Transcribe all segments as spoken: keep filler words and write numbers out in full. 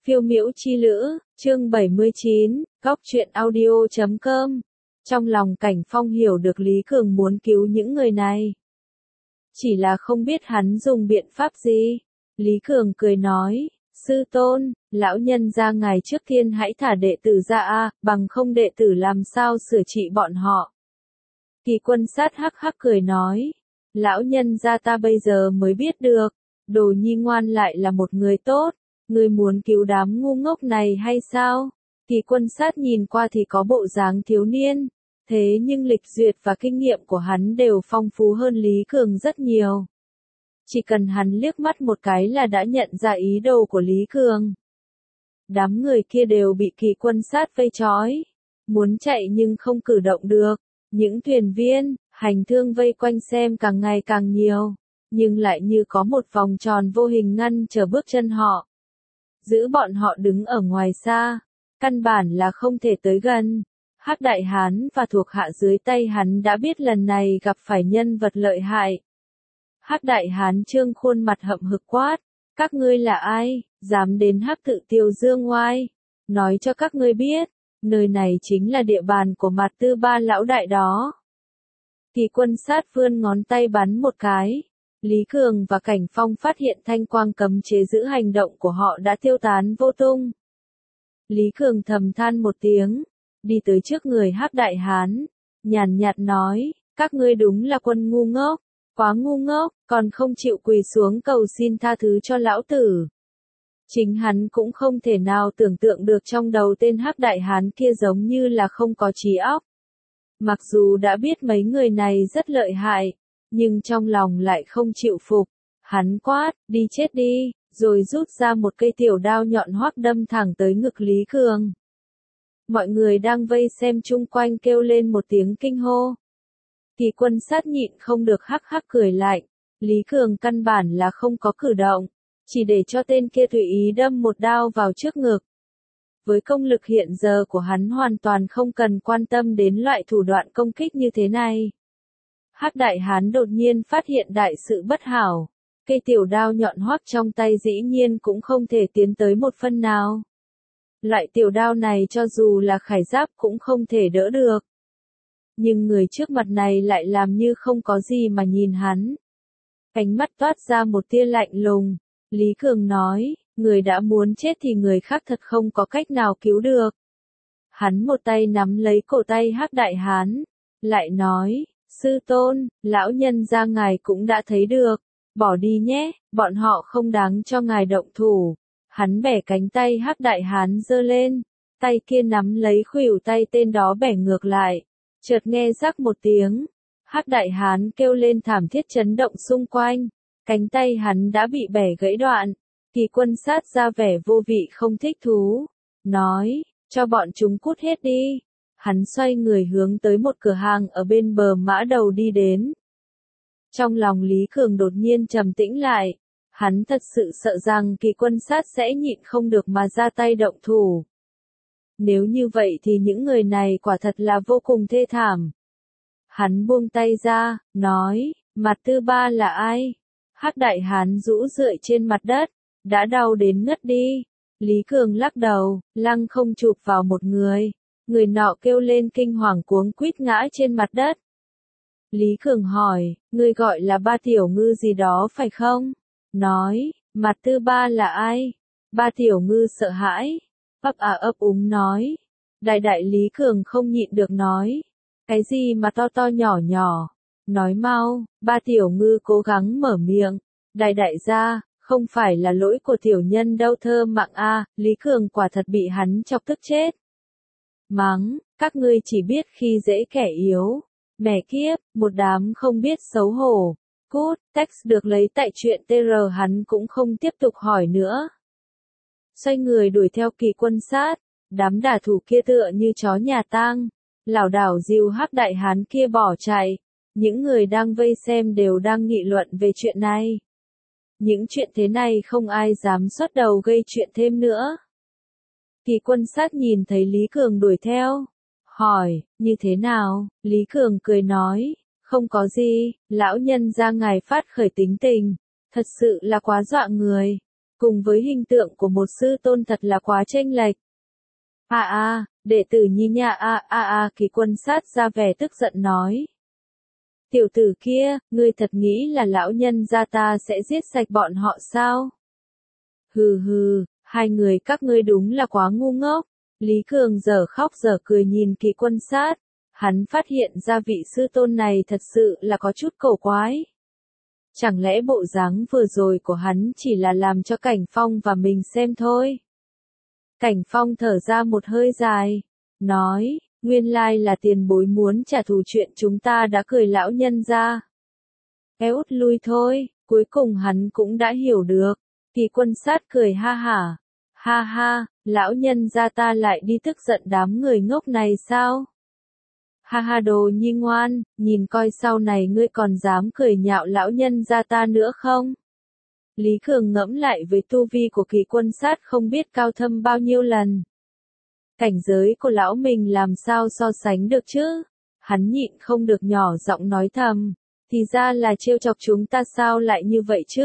Phiêu miễu chi lữ, chương bảy mươi chín, góc truyện audio chấm com. Trong lòng Cảnh Phong hiểu được Lý Cường muốn cứu những người này. Chỉ là không biết hắn dùng biện pháp gì. Lý Cường cười nói, sư tôn, lão nhân gia ngài trước tiên hãy thả đệ tử ra a, bằng không đệ tử làm sao sửa trị bọn họ. Kỳ Quân Sát hắc hắc cười nói, lão nhân gia ta bây giờ mới biết được, Đồ Nhi ngoan lại là một người tốt. Ngươi muốn cứu đám ngu ngốc này hay sao? Kỳ Quân Sát nhìn qua thì có bộ dáng thiếu niên, thế nhưng lịch duyệt và kinh nghiệm của hắn đều phong phú hơn Lý Cường rất nhiều. Chỉ cần hắn liếc mắt một cái là đã nhận ra ý đồ của Lý Cường. Đám người kia đều bị Kỳ Quân Sát vây trói, muốn chạy nhưng không cử động được. Những thuyền viên, hành thương vây quanh xem càng ngày càng nhiều, nhưng lại như có một vòng tròn vô hình ngăn trở bước chân họ. Giữ bọn họ đứng ở ngoài xa, căn bản là không thể tới gần. Hắc Đại Hán và thuộc hạ dưới tay hắn đã biết lần này gặp phải nhân vật lợi hại. Hắc Đại Hán trương khuôn mặt hậm hực quát, các ngươi là ai, dám đến Hắc Tự Tiêu dương oai? Nói cho các ngươi biết, nơi này chính là địa bàn của Mạt Tư Ba lão đại đó. Kỳ Quân Sát vươn ngón tay bắn một cái. Lý Cường và Cảnh Phong phát hiện thanh quang cấm chế giữ hành động của họ đã tiêu tán vô tung. Lý Cường thầm than một tiếng, đi tới trước người Hắc Đại Hán, nhàn nhạt nói, các ngươi đúng là quân ngu ngốc, quá ngu ngốc, còn không chịu quỳ xuống cầu xin tha thứ cho lão tử. Chính hắn cũng không thể nào tưởng tượng được trong đầu tên Hắc Đại Hán kia giống như là không có trí óc. Mặc dù đã biết mấy người này rất lợi hại, nhưng trong lòng lại không chịu phục. Hắn quát, đi chết đi, rồi rút ra một cây tiểu đao nhọn hoắt đâm thẳng tới ngực Lý Cường. Mọi người đang vây xem chung quanh kêu lên một tiếng kinh hô. Kỳ Quân Sát nhịn không được hắc hắc cười lạnh. Lý Cường căn bản là không có cử động, chỉ để cho tên kia tùy ý đâm một đao vào trước ngực. Với công lực hiện giờ của hắn hoàn toàn không cần quan tâm đến loại thủ đoạn công kích như thế này. Hắc Đại Hán đột nhiên phát hiện đại sự bất hảo. Cây tiểu đao nhọn hoắt trong tay dĩ nhiên cũng không thể tiến tới một phân nào. Loại tiểu đao này cho dù là khải giáp cũng không thể đỡ được. Nhưng người trước mặt này lại làm như không có gì mà nhìn hắn. Cánh mắt toát ra một tia lạnh lùng. Lý Cường nói, người đã muốn chết thì người khác thật không có cách nào cứu được. Hắn một tay nắm lấy cổ tay Hắc Đại Hán, lại nói, sư tôn, lão nhân gia ngài cũng đã thấy được, bỏ đi nhé, bọn họ không đáng cho ngài động thủ. Hắn bẻ cánh tay Hắc Đại Hán giơ lên, tay kia nắm lấy khuỷu tay tên đó bẻ ngược lại, chợt nghe rắc một tiếng, Hắc Đại Hán kêu lên thảm thiết chấn động xung quanh, cánh tay hắn đã bị bẻ gãy đoạn. Kỳ Quân Sát ra vẻ vô vị không thích thú, nói, cho bọn chúng cút hết đi. Hắn xoay người hướng tới một cửa hàng ở bên bờ mã đầu đi đến. Trong lòng Lý Cường đột nhiên trầm tĩnh lại, hắn thật sự sợ rằng Kỳ Quân Sát sẽ nhịn không được mà ra tay động thủ. Nếu như vậy thì những người này quả thật là vô cùng thê thảm. Hắn buông tay ra, nói, Mạt Tư Ba là ai? Hắc Đại Hán rũ rượi trên mặt đất, đã đau đến ngất đi. Lý Cường lắc đầu, lăng không chụp vào một người. Người nọ kêu lên kinh hoàng cuống quýt ngã trên mặt đất. Lý Cường hỏi, ngươi gọi là Ba Tiểu Ngư gì đó phải không? Nói, Mạt Tư Ba là ai? Ba Tiểu Ngư sợ hãi, ấp à ấp úng nói. Đại đại Lý Cường không nhịn được nói, cái gì mà to to nhỏ nhỏ? Nói mau. Ba Tiểu Ngư cố gắng mở miệng. Đại đại gia, không phải là lỗi của tiểu nhân đâu thơ mạng a. Lý Cường quả thật bị hắn chọc tức chết. Mắng, các ngươi chỉ biết khi dễ kẻ yếu. Mẹ kiếp, một đám không biết xấu hổ. Cút, text được lấy tại chuyện tê rờ hắn cũng không tiếp tục hỏi nữa. Xoay người đuổi theo Kỳ Quân Sát, đám đả thủ kia tựa như chó nhà tang, lảo đảo dìu Hắc Đại Hán kia bỏ chạy. Những người đang vây xem đều đang nghị luận về chuyện này. Những chuyện thế này không ai dám xuất đầu gây chuyện thêm nữa. Kỳ Quân Sát nhìn thấy Lý Cường đuổi theo, hỏi, như thế nào? Lý Cường cười nói, không có gì, lão nhân gia ngài phát khởi tính tình, thật sự là quá dọa người. cùng với hình tượng của một sư tôn thật là quá chênh lệch. A a, đệ tử Nhi nha a a a, Kỳ Quân Sát ra vẻ tức giận nói. Tiểu tử kia, ngươi thật nghĩ là lão nhân gia ta sẽ giết sạch bọn họ sao? Hừ hừ, hai người các ngươi đúng là quá ngu ngốc. Lý Cường dở khóc dở cười nhìn Kỳ Quân Sát. Hắn phát hiện ra vị sư tôn này thật sự là có chút cổ quái. Chẳng lẽ bộ dáng vừa rồi của hắn chỉ là làm cho Cảnh Phong và mình xem thôi? Cảnh Phong thở ra một hơi dài, nói, nguyên lai là tiền bối muốn trả thù chuyện chúng ta đã cười lão nhân ra. Kéo út lui thôi, cuối cùng hắn cũng đã hiểu được. Kỳ Quân Sát cười ha hả, ha ha, lão nhân ra ta lại đi tức giận đám người ngốc này sao? Ha ha đồ nhi ngoan, nhìn coi sau này ngươi còn dám cười nhạo lão nhân ra ta nữa không? Lý Cường ngẫm lại với tu vi của Kỳ Quân Sát không biết cao thâm bao nhiêu lần. Cảnh giới của lão mình làm sao so sánh được chứ? Hắn nhịn không được nhỏ giọng nói thầm, thì ra là trêu chọc chúng ta sao lại như vậy chứ?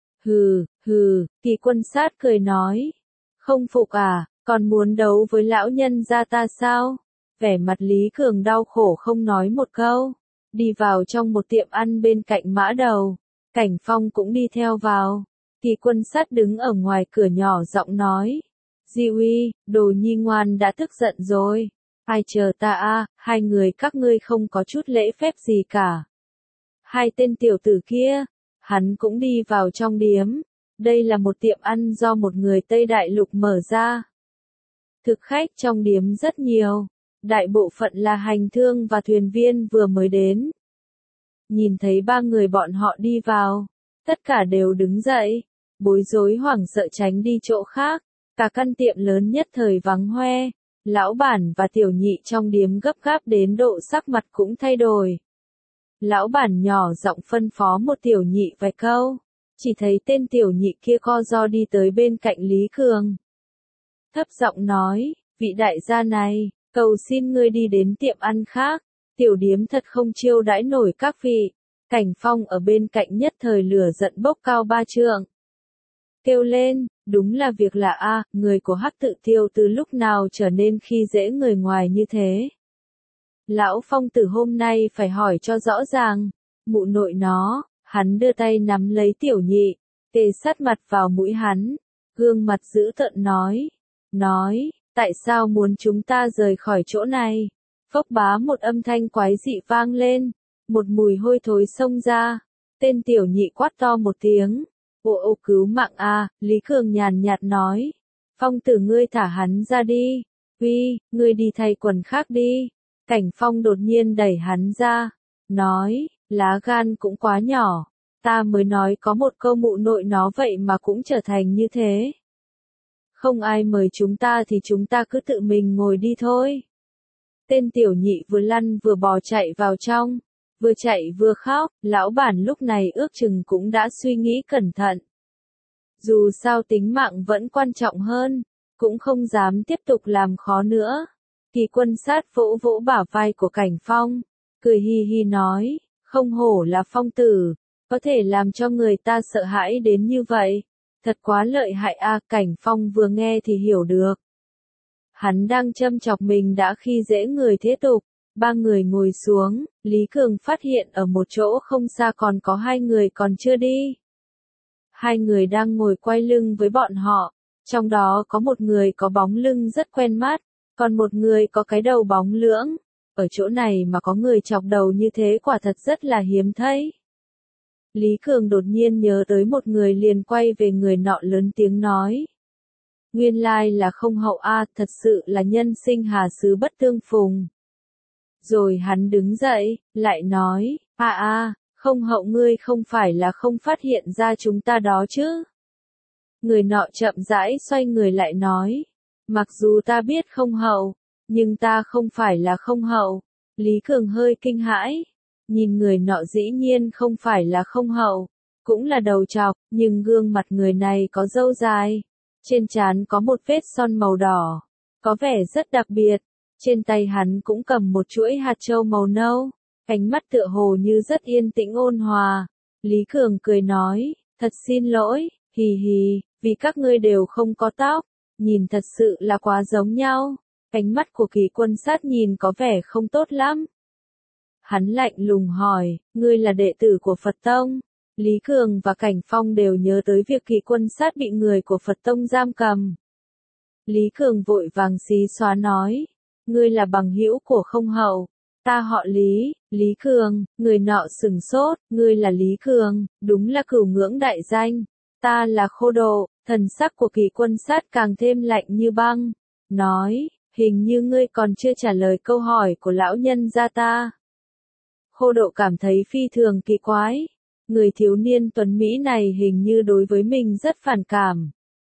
Hừ, hừ, Kỳ Quân Sát cười nói, không phục à, còn muốn đấu với lão nhân gia ta sao? Vẻ mặt Lý Cường đau khổ không nói một câu, đi vào trong một tiệm ăn bên cạnh mã đầu. Cảnh Phong cũng đi theo vào. Kỳ Quân Sát đứng ở ngoài cửa nhỏ giọng nói. Di Uy, đồ nhi ngoan đã tức giận rồi. Ai chờ ta a, hai người các ngươi không có chút lễ phép gì cả. Hai tên tiểu tử kia, hắn cũng đi vào trong điếm. Đây là một tiệm ăn do một người Tây Đại Lục mở ra. Thực khách trong điếm rất nhiều. Đại bộ phận là hành thương và thuyền viên vừa mới đến. Nhìn thấy ba người bọn họ đi vào, tất cả đều đứng dậy, bối rối hoảng sợ tránh đi chỗ khác, cả căn tiệm lớn nhất thời vắng hoe, lão bản và tiểu nhị trong điếm gấp gáp đến độ sắc mặt cũng thay đổi. Lão bản nhỏ giọng phân phó một tiểu nhị vài câu, chỉ thấy tên tiểu nhị kia co ro đi tới bên cạnh Lý Cường. Thấp giọng nói, vị đại gia này, cầu xin ngươi đi đến tiệm ăn khác, tiểu điếm thật không chiêu đãi nổi các vị. Cảnh Phong ở bên cạnh nhất thời lửa giận bốc cao ba trượng. Kêu lên, đúng là việc lạ a, người của Hắc Tự Tiêu từ lúc nào trở nên khi dễ người ngoài như thế. Lão Phong từ hôm nay phải hỏi cho rõ ràng, mụ nội nó, hắn đưa tay nắm lấy tiểu nhị, kề sát mặt vào mũi hắn, gương mặt dữ tợn nói, nói, tại sao muốn chúng ta rời khỏi chỗ này? Phốc bá một âm thanh quái dị vang lên. Một mùi hôi thối xông ra, tên tiểu nhị quát to một tiếng, ô ô cứu mạng a, Lý Cường nhàn nhạt nói, Phong tử ngươi thả hắn ra đi, uy, ngươi đi thay quần khác đi. Cảnh Phong đột nhiên đẩy hắn ra, nói, lá gan cũng quá nhỏ, ta mới nói có một câu mụ nội nó vậy mà cũng trở thành như thế. Không ai mời chúng ta thì chúng ta cứ tự mình ngồi đi thôi. Tên tiểu nhị vừa lăn vừa bò chạy vào trong. Vừa chạy vừa khóc, lão bản lúc này ước chừng cũng đã suy nghĩ cẩn thận. Dù sao tính mạng vẫn quan trọng hơn, cũng không dám tiếp tục làm khó nữa. Kỳ Quân Sát vỗ vỗ bả vai của Cảnh Phong, cười hi hi nói, không hổ là Phong tử, có thể làm cho người ta sợ hãi đến như vậy. Thật quá lợi hại a, Cảnh Phong vừa nghe thì hiểu được. Hắn đang châm chọc mình đã khi dễ người thế tục. Ba người ngồi xuống, Lý Cường phát hiện ở một chỗ không xa còn có hai người còn chưa đi. Hai người đang ngồi quay lưng với bọn họ, trong đó có một người có bóng lưng rất quen mắt, còn một người có cái đầu bóng lưỡng. Ở chỗ này mà có người chọc đầu như thế quả thật rất là hiếm thấy. Lý Cường đột nhiên nhớ tới một người liền quay về người nọ lớn tiếng nói. Nguyên lai là không hậu a, thật sự là nhân sinh hà xứ bất tương phùng. Rồi hắn đứng dậy, lại nói, a a, không hậu ngươi không phải là không phát hiện ra chúng ta đó chứ. Người nọ chậm rãi xoay người lại nói, mặc dù ta biết không hậu, nhưng ta không phải là không hậu. Lý Cường hơi kinh hãi, nhìn người nọ dĩ nhiên không phải là không hậu, cũng là đầu trọc, nhưng gương mặt người này có râu dài, trên trán có một vết son màu đỏ, có vẻ rất đặc biệt. Trên tay hắn cũng cầm một chuỗi hạt châu màu nâu, ánh mắt tựa hồ như rất yên tĩnh ôn hòa. Lý Cường cười nói, thật xin lỗi, hì hì, vì các ngươi đều không có tóc, nhìn thật sự là quá giống nhau. Ánh mắt của Kỳ Quân Sát nhìn có vẻ không tốt lắm. Hắn lạnh lùng hỏi, ngươi là đệ tử của Phật Tông? Lý Cường và Cảnh Phong đều nhớ tới việc Kỳ Quân Sát bị người của Phật Tông giam cầm. Lý Cường vội vàng xí xóa nói, ngươi là bằng hữu của Không Hậu, ta họ Lý, Lý Cường. Người nọ sừng sốt, ngươi là Lý Cường, đúng là cửu ngưỡng đại danh, ta là Khô Độ. Thần sắc của Kỳ Quân Sát càng thêm lạnh như băng, nói, hình như ngươi còn chưa trả lời câu hỏi của lão nhân gia ta. Khô Độ cảm thấy phi thường kỳ quái, người thiếu niên tuấn Mỹ này hình như đối với mình rất phản cảm.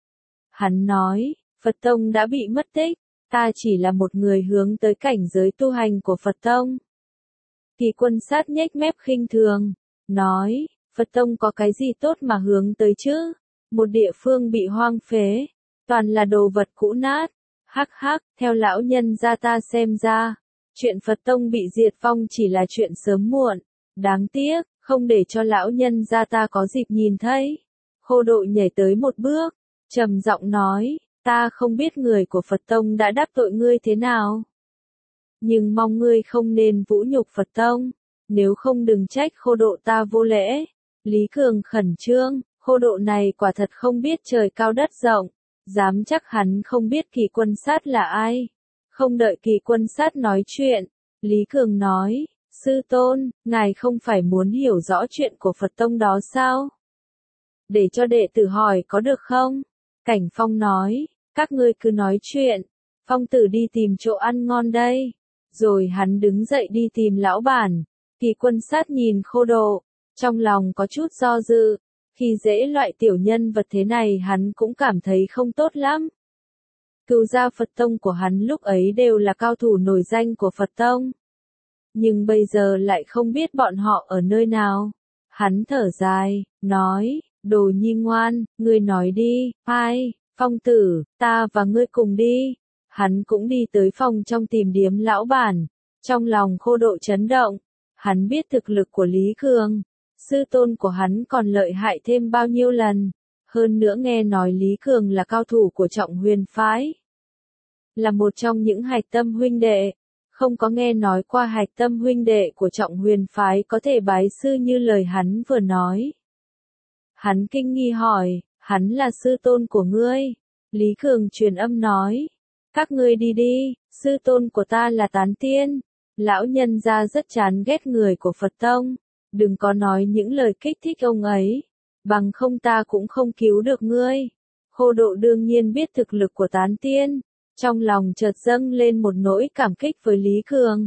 Hắn nói, Phật Tông đã bị mất tích, ta chỉ là một người hướng tới cảnh giới tu hành của Phật Tông. Kỳ Quân Sát nhếch mép khinh thường, nói, Phật Tông có cái gì tốt mà hướng tới chứ? Một địa phương bị hoang phế, toàn là đồ vật cũ nát. Hắc hắc, theo lão nhân gia ta xem ra, chuyện Phật Tông bị diệt vong chỉ là chuyện sớm muộn. Đáng tiếc, không để cho lão nhân gia ta có dịp nhìn thấy. Khô Độ nhảy tới một bước, trầm giọng nói, ta không biết người của Phật Tông đã đắc tội ngươi thế nào. Nhưng mong ngươi không nên vũ nhục Phật Tông, nếu không đừng trách Khô Độ ta vô lễ. Lý Cường khẩn trương, Khô Độ này quả thật không biết trời cao đất rộng, dám chắc hắn không biết Kỳ Quân Sát là ai. Không đợi Kỳ Quân Sát nói chuyện, Lý Cường nói, sư tôn, ngài không phải muốn hiểu rõ chuyện của Phật Tông đó sao? Để cho đệ tử hỏi có được không? Cảnh Phong nói, các ngươi cứ nói chuyện, Phong tử đi tìm chỗ ăn ngon đây. Rồi hắn đứng dậy đi tìm lão bản. Kỳ Quân Sát nhìn Khô Độ, trong lòng có chút do dự. Khi dễ loại tiểu nhân vật thế này hắn cũng cảm thấy không tốt lắm. Cửu gia Phật Tông của hắn lúc ấy đều là cao thủ nổi danh của Phật Tông. Nhưng bây giờ lại không biết bọn họ ở nơi nào. Hắn thở dài, nói, Đồ Nhi ngoan, ngươi nói đi, ai, Phong tử, ta và ngươi cùng đi. Hắn cũng đi tới phòng trong tìm điếm lão bản. Trong lòng Khô Độ chấn động, hắn biết thực lực của Lý Cường. Sư tôn của hắn còn lợi hại thêm bao nhiêu lần. Hơn nữa nghe nói Lý Cường là cao thủ của Trọng Huyền Phái. Là một trong những hạch tâm huynh đệ. Không có nghe nói qua hạch tâm huynh đệ của Trọng Huyền Phái có thể bái sư như lời hắn vừa nói. Hắn kinh nghi hỏi, hắn là sư tôn của ngươi. Lý Cường truyền âm nói, các ngươi đi đi, sư tôn của ta là Tán Tiên. Lão nhân gia rất chán ghét người của Phật Tông. Đừng có nói những lời kích thích ông ấy, bằng không ta cũng không cứu được ngươi. Khô Độ đương nhiên biết thực lực của Tán Tiên, trong lòng chợt dâng lên một nỗi cảm kích với Lý Cường.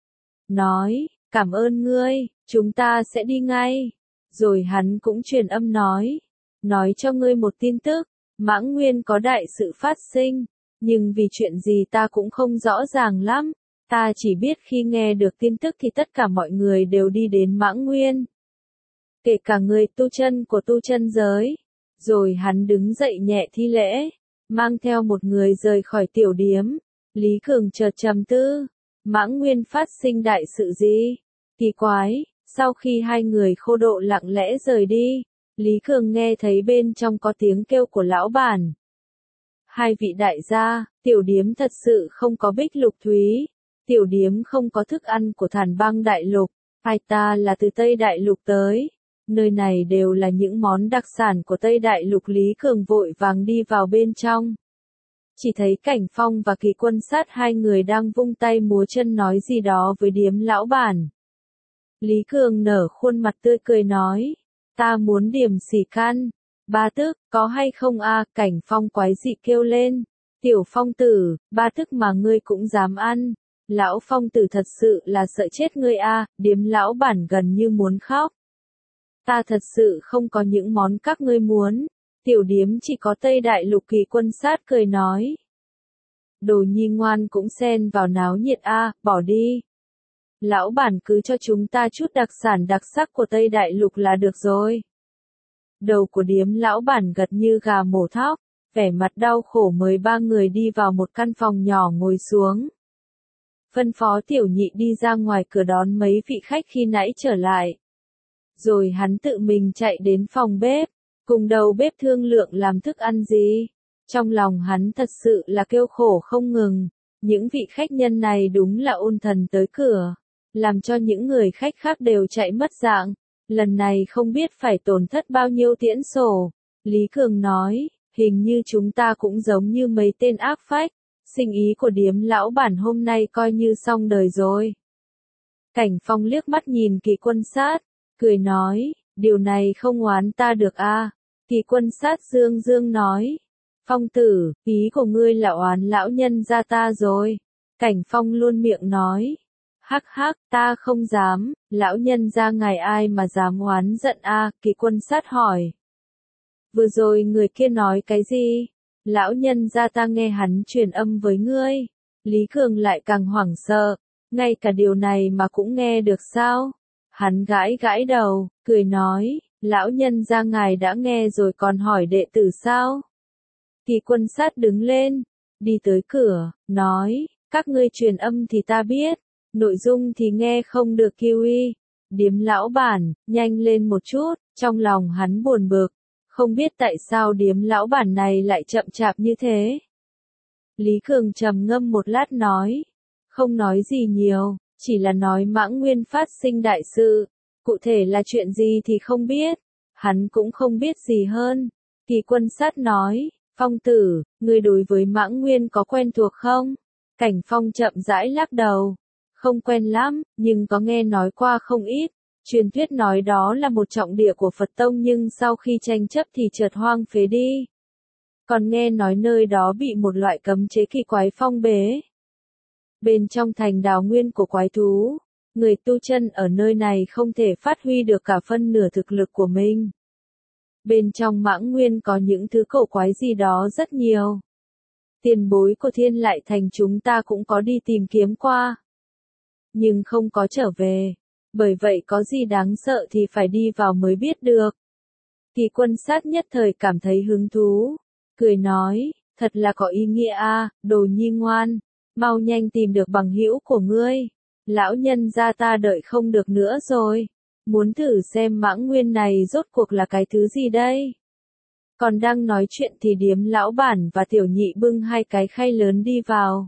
Nói, cảm ơn ngươi, chúng ta sẽ đi ngay. Rồi hắn cũng truyền âm nói, nói cho ngươi một tin tức, Mãng Nguyên có đại sự phát sinh, nhưng vì chuyện gì ta cũng không rõ ràng lắm. Ta chỉ biết khi nghe được tin tức thì tất cả mọi người đều đi đến Mãng Nguyên. Kể cả người tu chân của tu chân giới. Rồi hắn đứng dậy nhẹ thi lễ, mang theo một người rời khỏi tiểu điếm. Lý Cường chợt trầm tư, Mãng Nguyên phát sinh đại sự gì? Kỳ quái, sau khi hai người Khô Độ lặng lẽ rời đi, Lý Cường nghe thấy bên trong có tiếng kêu của lão bản. Hai vị đại gia, tiểu điếm thật sự không có bích lục thúy. Tiểu điếm không có thức ăn của Thản Bang Đại Lục, hai ta là từ Tây Đại Lục tới. Nơi này đều là những món đặc sản của Tây Đại Lục. Lý Cường vội vàng đi vào bên trong. Chỉ thấy Cảnh Phong và Kỳ Quân Sát hai người đang vung tay múa chân nói gì đó với điếm lão bản. Lý Cường nở khuôn mặt tươi cười nói, ta muốn điểm xỉ căn. Ba tức, có hay không a? Cảnh Phong quái dị kêu lên. Tiểu Phong tử, ba tức mà ngươi cũng dám ăn. Lão Phong tử thật sự là sợ chết ngươi a, điếm lão bản gần như muốn khóc. Ta thật sự không có những món các ngươi muốn, tiểu điếm chỉ có Tây Đại Lục. Kỳ Quân Sát cười nói. Đồ Nhi ngoan cũng xen vào náo nhiệt a, bỏ đi. Lão bản cứ cho chúng ta chút đặc sản đặc sắc của Tây Đại Lục là được rồi. Đầu của điếm lão bản gật như gà mổ thóc, vẻ mặt đau khổ mời ba người đi vào một căn phòng nhỏ ngồi xuống. Phân phó Tiểu Nhị đi ra ngoài cửa đón mấy vị khách khi nãy trở lại. Rồi hắn tự mình chạy đến phòng bếp, cùng đầu bếp thương lượng làm thức ăn gì. Trong lòng hắn thật sự là kêu khổ không ngừng, những vị khách nhân này đúng là ôn thần tới cửa, làm cho những người khách khác đều chạy mất dạng, lần này không biết phải tổn thất bao nhiêu tiễn sổ. Lý Cường nói, hình như chúng ta cũng giống như mấy tên áp phách, sinh ý của điếm lão bản hôm nay coi như xong đời rồi. Cảnh Phong liếc mắt nhìn Kỳ Quân Sát, cười nói, điều này không oán ta được a. À? Kỳ Quân Sát dương dương nói, Phong tử, ý của ngươi là oán lão nhân gia ta rồi. Cảnh Phong luôn miệng nói, hắc hắc, ta không dám, lão nhân gia ngài ai mà dám oán giận a? À? Kỳ Quân Sát hỏi. Vừa rồi người kia nói cái gì? Lão nhân gia ta nghe hắn truyền âm với ngươi. Lý Cường lại càng hoảng sợ, ngay cả điều này mà cũng nghe được sao? Hắn gãi gãi đầu, cười nói, lão nhân gia ngài đã nghe rồi còn hỏi đệ tử sao? Kỳ Quân Sát đứng lên, đi tới cửa, nói, các ngươi truyền âm thì ta biết, nội dung thì nghe không được kiwi. Điếm lão bản, nhanh lên một chút, trong lòng hắn buồn bực, không biết tại sao điếm lão bản này lại chậm chạp như thế. Lý Cường trầm ngâm một lát nói, không nói gì nhiều, chỉ là nói Mãng Nguyên phát sinh đại sự, cụ thể là chuyện gì thì không biết, hắn cũng không biết gì hơn. Kỳ Quân Sát nói, Phong tử, ngươi đối với Mãng Nguyên có quen thuộc không? Cảnh Phong chậm rãi lắc đầu, không quen lắm, nhưng có nghe nói qua không ít. Truyền thuyết nói đó là một trọng địa của Phật Tông nhưng sau khi tranh chấp thì chợt hoang phế đi. Còn nghe nói nơi đó bị một loại cấm chế kỳ quái phong bế. Bên trong thành đào nguyên của quái thú, người tu chân ở nơi này không thể phát huy được cả phân nửa thực lực của mình. Bên trong Mãng Nguyên có những thứ cổ quái gì đó rất nhiều. Tiền bối của Thiên Lại Thành chúng ta cũng có đi tìm kiếm qua, nhưng không có trở về. Bởi vậy có gì đáng sợ thì phải đi vào mới biết được. Kỳ Quân Sát nhất thời cảm thấy hứng thú, cười nói, thật là có ý nghĩa a, à, đồ nhi ngoan, mau nhanh tìm được bằng hữu của ngươi. Lão nhân gia ta đợi không được nữa rồi, muốn thử xem Mãng Nguyên này rốt cuộc là cái thứ gì đây. Còn đang nói chuyện thì điếm lão bản và tiểu nhị bưng hai cái khay lớn đi vào.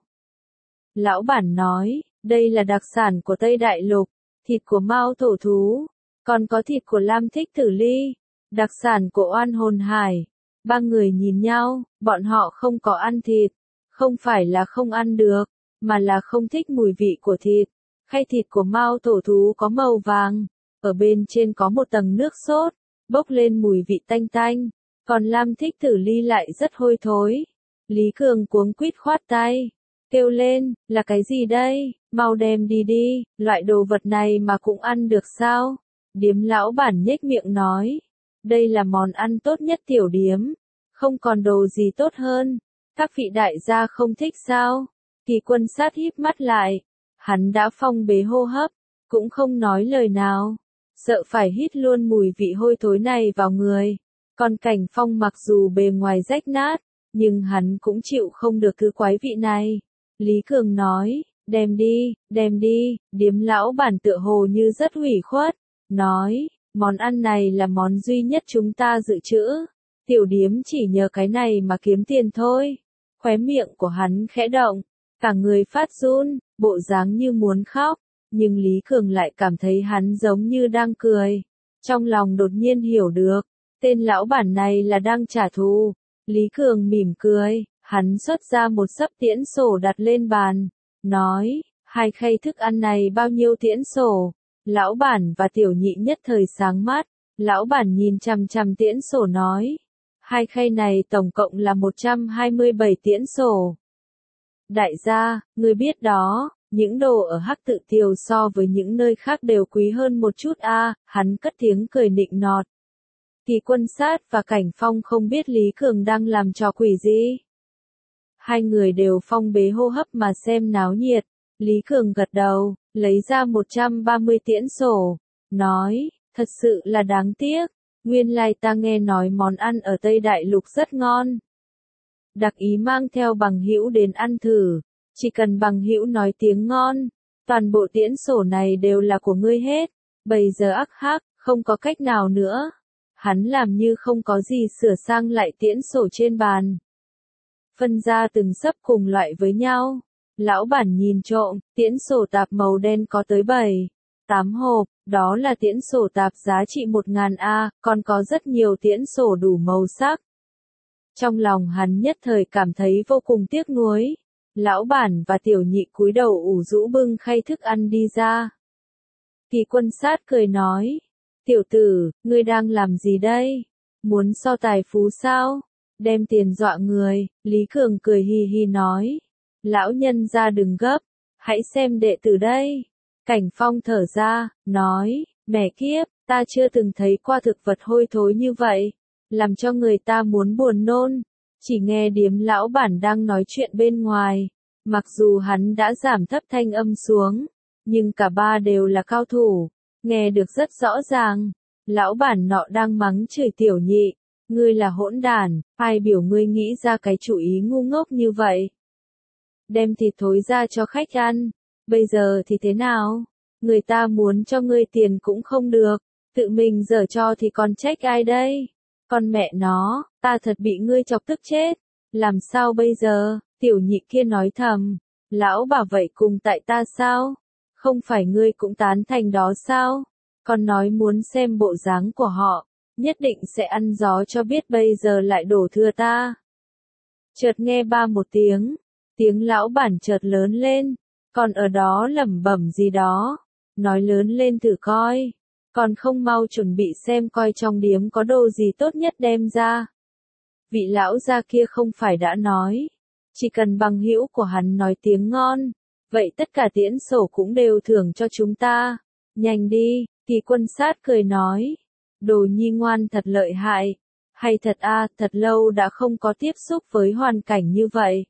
Lão bản nói, đây là đặc sản của Tây Đại Lục. Thịt của Mao thổ thú, còn có thịt của Lam Thích Tử Ly, đặc sản của Oan Hồn Hải. Ba người nhìn nhau, bọn họ không có ăn thịt, không phải là không ăn được, mà là không thích mùi vị của thịt. Khay thịt của Mao thổ thú có màu vàng, ở bên trên có một tầng nước sốt, bốc lên mùi vị tanh tanh, còn Lam Thích Tử Ly lại rất hôi thối. Lý Cường cuống quýt khoát tay, kêu lên, là cái gì đây? Mau đem đi đi, loại đồ vật này mà cũng ăn được sao? Điếm lão bản nhếch miệng nói, đây là món ăn tốt nhất tiểu điếm, không còn đồ gì tốt hơn. Các vị đại gia không thích sao? Kỳ Quân Sát híp mắt lại, hắn đã phong bế hô hấp, cũng không nói lời nào, sợ phải hít luôn mùi vị hôi thối này vào người. Còn Cảnh Phong mặc dù bề ngoài rách nát, nhưng hắn cũng chịu không được thứ quái vị này. Lý Cường nói, đem đi, đem đi, điếm lão bản tựa hồ như rất ủy khuất, nói, món ăn này là món duy nhất chúng ta dự trữ, tiểu điếm chỉ nhờ cái này mà kiếm tiền thôi. Khóe miệng của hắn khẽ động, cả người phát run, bộ dáng như muốn khóc, nhưng Lý Cường lại cảm thấy hắn giống như đang cười. Trong lòng đột nhiên hiểu được, tên lão bản này là đang trả thù. Lý Cường mỉm cười, hắn xuất ra một xấp tiễn sổ đặt lên bàn, nói, hai khay thức ăn này bao nhiêu tiễn sổ? Lão bản và tiểu nhị nhất thời sáng mắt, lão bản nhìn chằm chằm tiễn sổ nói, hai khay này tổng cộng là một trăm hai mươi bảy tiễn sổ. Đại gia, ngươi biết đó, những đồ ở Hắc Tự Tiều so với những nơi khác đều quý hơn một chút a, à, hắn cất tiếng cười nịnh nọt. Kỳ Quân Sát và Cảnh Phong không biết Lý Cường đang làm trò quỷ gì. Hai người đều phong bế hô hấp mà xem náo nhiệt. Lý Cường gật đầu, lấy ra một trăm ba mươi tiễn sổ, nói, thật sự là đáng tiếc, nguyên lai ta nghe nói món ăn ở Tây Đại Lục rất ngon. Đặc ý mang theo bằng hữu đến ăn thử, chỉ cần bằng hữu nói tiếng ngon, toàn bộ tiễn sổ này đều là của ngươi hết, bây giờ ắc hắc, không có cách nào nữa. Hắn làm như không có gì sửa sang lại tiễn sổ trên bàn. Phân ra từng sấp cùng loại với nhau. Lão bản nhìn trộm, tiễn sổ tạp màu đen có tới bảy, tám hộp, đó là tiễn sổ tạp giá trị một nghìn A, còn có rất nhiều tiễn sổ đủ màu sắc. Trong lòng hắn nhất thời cảm thấy vô cùng tiếc nuối. Lão bản và tiểu nhị cúi đầu ủ rũ bưng khay thức ăn đi ra. Kỳ Quân Sát cười nói, tiểu tử, ngươi đang làm gì đây? Muốn so tài phú sao? Đem tiền dọa người. Lý Cường cười hi hi nói, lão nhân ra đừng gấp, hãy xem đệ tử đây. Cảnh Phong thở ra, nói, mẹ kiếp, ta chưa từng thấy qua thực vật hôi thối như vậy, làm cho người ta muốn buồn nôn. Chỉ nghe điếm lão bản đang nói chuyện bên ngoài, mặc dù hắn đã giảm thấp thanh âm xuống, nhưng cả ba đều là cao thủ, nghe được rất rõ ràng. Lão bản nọ đang mắng chửi tiểu nhị, ngươi là hỗn đản, ai biểu ngươi nghĩ ra cái chủ ý ngu ngốc như vậy. Đem thịt thối ra cho khách ăn, bây giờ thì thế nào? Người ta muốn cho ngươi tiền cũng không được, tự mình dở cho thì còn trách ai đây? Con mẹ nó, ta thật bị ngươi chọc tức chết, làm sao bây giờ? Tiểu nhị kia nói thầm, lão bảo vậy cùng tại ta sao? Không phải ngươi cũng tán thành đó sao? Còn nói muốn xem bộ dáng của họ, nhất định sẽ ăn gió cho biết bây giờ lại đổ thừa ta. Chợt nghe ba một tiếng, tiếng lão bản chợt lớn lên, còn ở đó lẩm bẩm gì đó, nói lớn lên thử coi, còn không mau chuẩn bị xem coi trong điếm có đồ gì tốt nhất đem ra. Vị lão gia kia không phải đã nói, chỉ cần bằng hữu của hắn nói tiếng ngon, vậy tất cả tiễn sổ cũng đều thưởng cho chúng ta. Nhanh đi, Kỳ Quân Sát cười nói, đồ nhi ngoan thật lợi hại, hay thật a, thật lâu đã không có tiếp xúc với hoàn cảnh như vậy.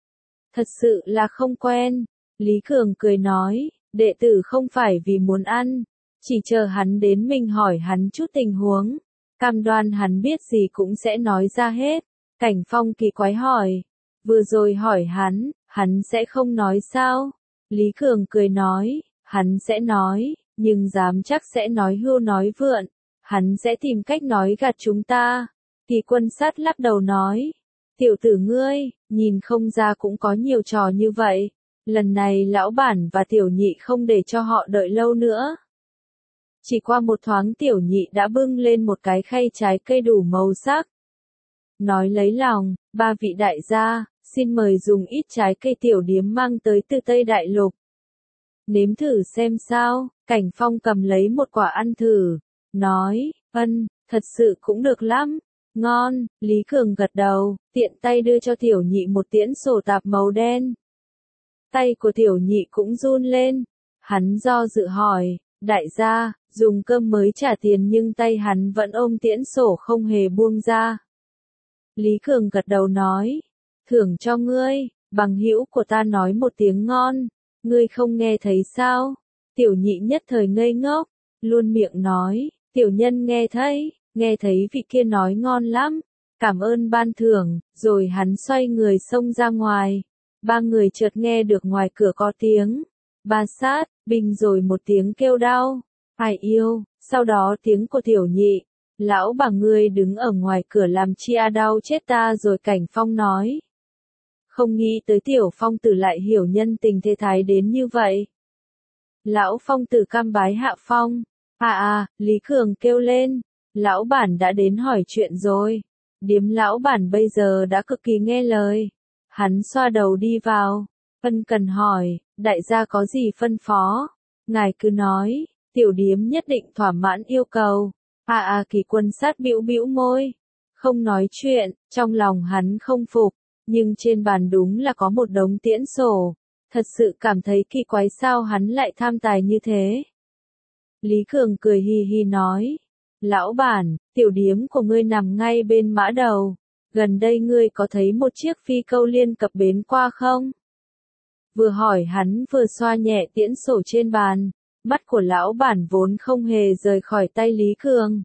Thật sự là không quen. Lý Cường cười nói, đệ tử không phải vì muốn ăn, chỉ chờ hắn đến mình hỏi hắn chút tình huống, cam đoan hắn biết gì cũng sẽ nói ra hết. Cảnh Phong kỳ quái hỏi, vừa rồi hỏi hắn, hắn sẽ không nói sao? Lý Cường cười nói, hắn sẽ nói, nhưng dám chắc sẽ nói hưu nói vượn, hắn sẽ tìm cách nói gạt chúng ta. Kỳ Quân Sát lắc đầu nói, tiểu tử ngươi, nhìn không ra cũng có nhiều trò như vậy. Lần này lão bản và tiểu nhị không để cho họ đợi lâu nữa. Chỉ qua một thoáng tiểu nhị đã bưng lên một cái khay trái cây đủ màu sắc. Nói lấy lòng, ba vị đại gia, xin mời dùng ít trái cây tiểu điếm mang tới từ Tây Đại Lục. Nếm thử xem sao. Cảnh Phong cầm lấy một quả ăn thử, nói, ân, thật sự cũng được lắm, ngon. Lý Cường gật đầu, tiện tay đưa cho tiểu nhị một tiễn sổ tạp màu đen. Tay của tiểu nhị cũng run lên, hắn do dự hỏi, đại gia, dùng cơm mới trả tiền nhưng tay hắn vẫn ôm tiễn sổ không hề buông ra. Lý Cường gật đầu nói, thưởng cho ngươi, bằng hữu của ta nói một tiếng ngon, ngươi không nghe thấy sao? Tiểu nhị nhất thời ngây ngốc, luôn miệng nói, tiểu nhân nghe thấy, nghe thấy vị kia nói ngon lắm, cảm ơn ban thưởng, rồi hắn xoay người xông ra ngoài. Ba người chợt nghe được ngoài cửa có tiếng, ba sát, bình rồi một tiếng kêu đau, ai yêu, sau đó tiếng của tiểu nhị, lão bà ngươi đứng ở ngoài cửa làm chi a đau chết ta rồi. Cảnh Phong nói, không nghĩ tới tiểu phong tử lại hiểu nhân tình thế thái đến như vậy. Lão phong tử cam bái hạ phong, à à, Lý Cường kêu lên, lão bản đã đến hỏi chuyện rồi, điếm lão bản bây giờ đã cực kỳ nghe lời. Hắn xoa đầu đi vào, ân cần hỏi, đại gia có gì phân phó? Ngài cứ nói, tiểu điếm nhất định thỏa mãn yêu cầu. À à, Kỳ Quân Sát bĩu bĩu môi, không nói chuyện, trong lòng hắn không phục, nhưng trên bàn đúng là có một đống tiễn sổ, thật sự cảm thấy kỳ quái sao hắn lại tham tài như thế. Lý Cường cười hi hi nói, lão bản, tiểu điếm của ngươi nằm ngay bên mã đầu. Gần đây ngươi có thấy một chiếc phi câu liên cập bến qua không? Vừa hỏi hắn vừa xoa nhẹ tiễn sổ trên bàn, mắt của lão bản vốn không hề rời khỏi tay Lý Cường.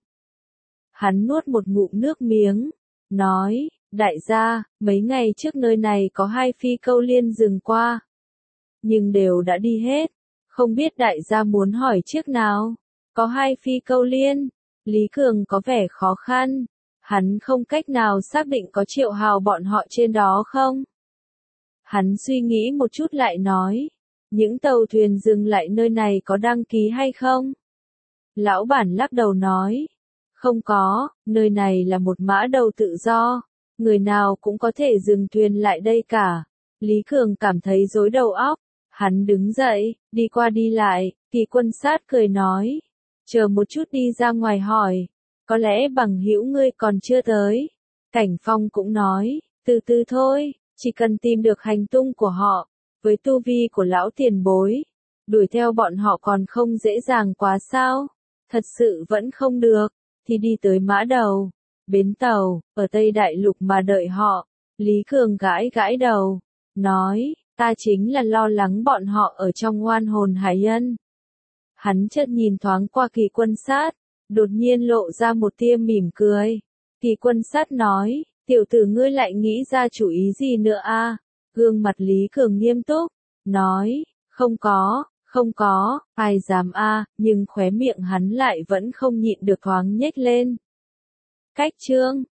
Hắn nuốt một ngụm nước miếng, nói, đại gia, mấy ngày trước nơi này có hai phi câu liên dừng qua. Nhưng đều đã đi hết, không biết đại gia muốn hỏi chiếc nào? Có hai phi câu liên, Lý Cường có vẻ khó khăn. Hắn không cách nào xác định có Triệu Hào bọn họ trên đó không? Hắn suy nghĩ một chút lại nói. Những tàu thuyền dừng lại nơi này có đăng ký hay không? Lão bản lắc đầu nói. Không có, nơi này là một mã đầu tự do. Người nào cũng có thể dừng thuyền lại đây cả. Lý Cường cảm thấy rối đầu óc. Hắn đứng dậy, đi qua đi lại, Kỳ Quân Sát cười nói. Chờ một chút đi ra ngoài hỏi. Có lẽ bằng hữu ngươi còn chưa tới. Cảnh Phong cũng nói, từ từ thôi, chỉ cần tìm được hành tung của họ. Với tu vi của lão tiền bối, đuổi theo bọn họ còn không dễ dàng quá sao? Thật sự vẫn không được, thì đi tới mã đầu, bến tàu, ở Tây Đại Lục mà đợi họ. Lý Cường gãi gãi đầu, nói, ta chính là lo lắng bọn họ ở trong oan hồn hải ân. Hắn chợt nhìn thoáng qua Kỳ Quân Sát, đột nhiên lộ ra một tia mỉm cười. Kỳ Quân Sát nói, tiểu tử ngươi lại nghĩ ra chủ ý gì nữa a? Gương mặt Lý Cường nghiêm túc, nói, không có, không có, ai dám a, nhưng khóe miệng hắn lại vẫn không nhịn được thoáng nhếch lên. Cách chương